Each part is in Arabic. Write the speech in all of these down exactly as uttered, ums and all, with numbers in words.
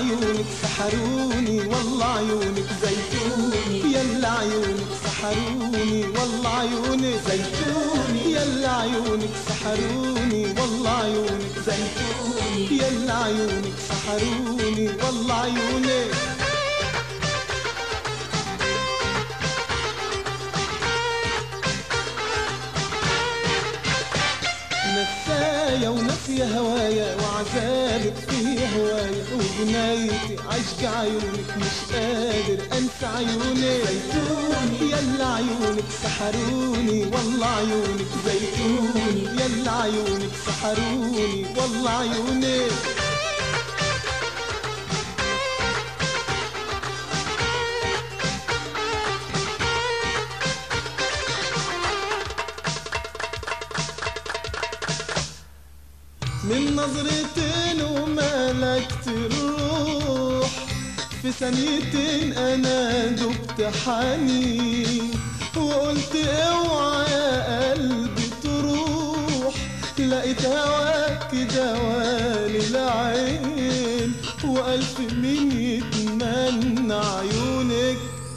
عيونك سحروني والله عيونك زيتوني، يلا عيونك سحروني والله عيونك زيتوني، يلا عيونك سحروني والله عيونك زيتوني، يلا عيونك سحروني والله عيونك. نسايا ونسيا هوايا وعذابك في هوايا، وبنايتي عشق عيونك مش قادر انسى عيونك زيتوني، يلا عيونك سحروني والله عيونك زيتوني، يلا عيونك سحروني والله عيونك. من نظرتين وملكت الروح، في ثانيتين انا دبت حنين، وقلت اوعى يا قلبي تروح، لقيت هواك دوالي العين، والف مين يتمنى عيونك.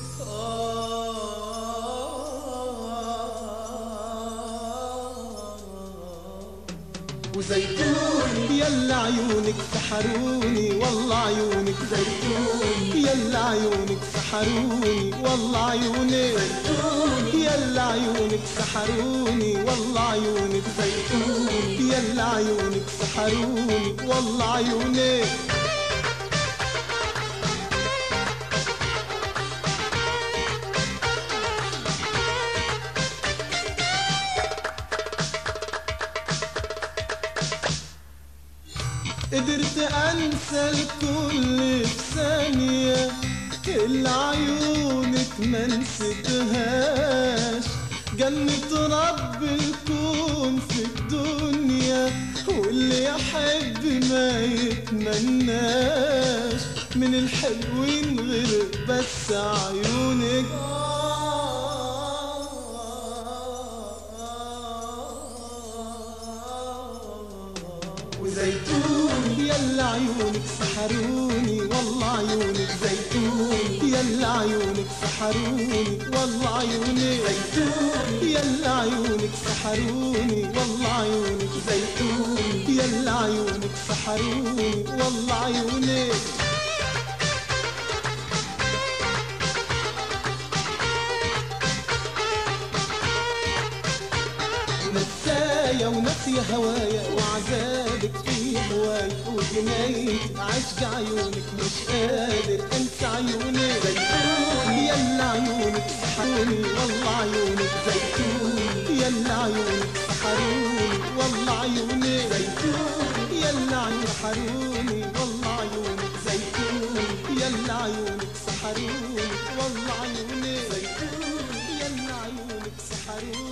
وزيتوني يلا عيونك سحروني والله عيونك زيتوني، يلا عيونك سحروني والله عيونك زيتوني، يلا عيونك سحروني والله عيونك زيتوني، يلا عيونك سحروني والله عيونك. قدرت انسى الكل في ثانية، اللي عيونك ما نسيتهاش، جنة رب الكون في الدنيا، واللي يحب ما يتمناش، من الحلوين غير بس عيونك. وزيتوني يلا عيونك سحروني والله عيونك زيتوني، يلا عيونك سحروني والله عيونك زيتوني، يلا عيونك سحروني والله عيونك زيتوني، يلا عيونك سحروني والله عيونك. نسايا ونسيا هوايا وعذابك في هوايا، وجنايتي عشق عيونك مش قادر انسى عيونك زيتوني، يلا عيونك سحروني والله عيونك زيتوني، يلا عيونك سحروني والله عيونك زيتوني، يلا عيونك سحروني والله عيونك زيتوني، يلا عيونك سحروني والله عيونك زيتوني، يلا عيونك سحروني.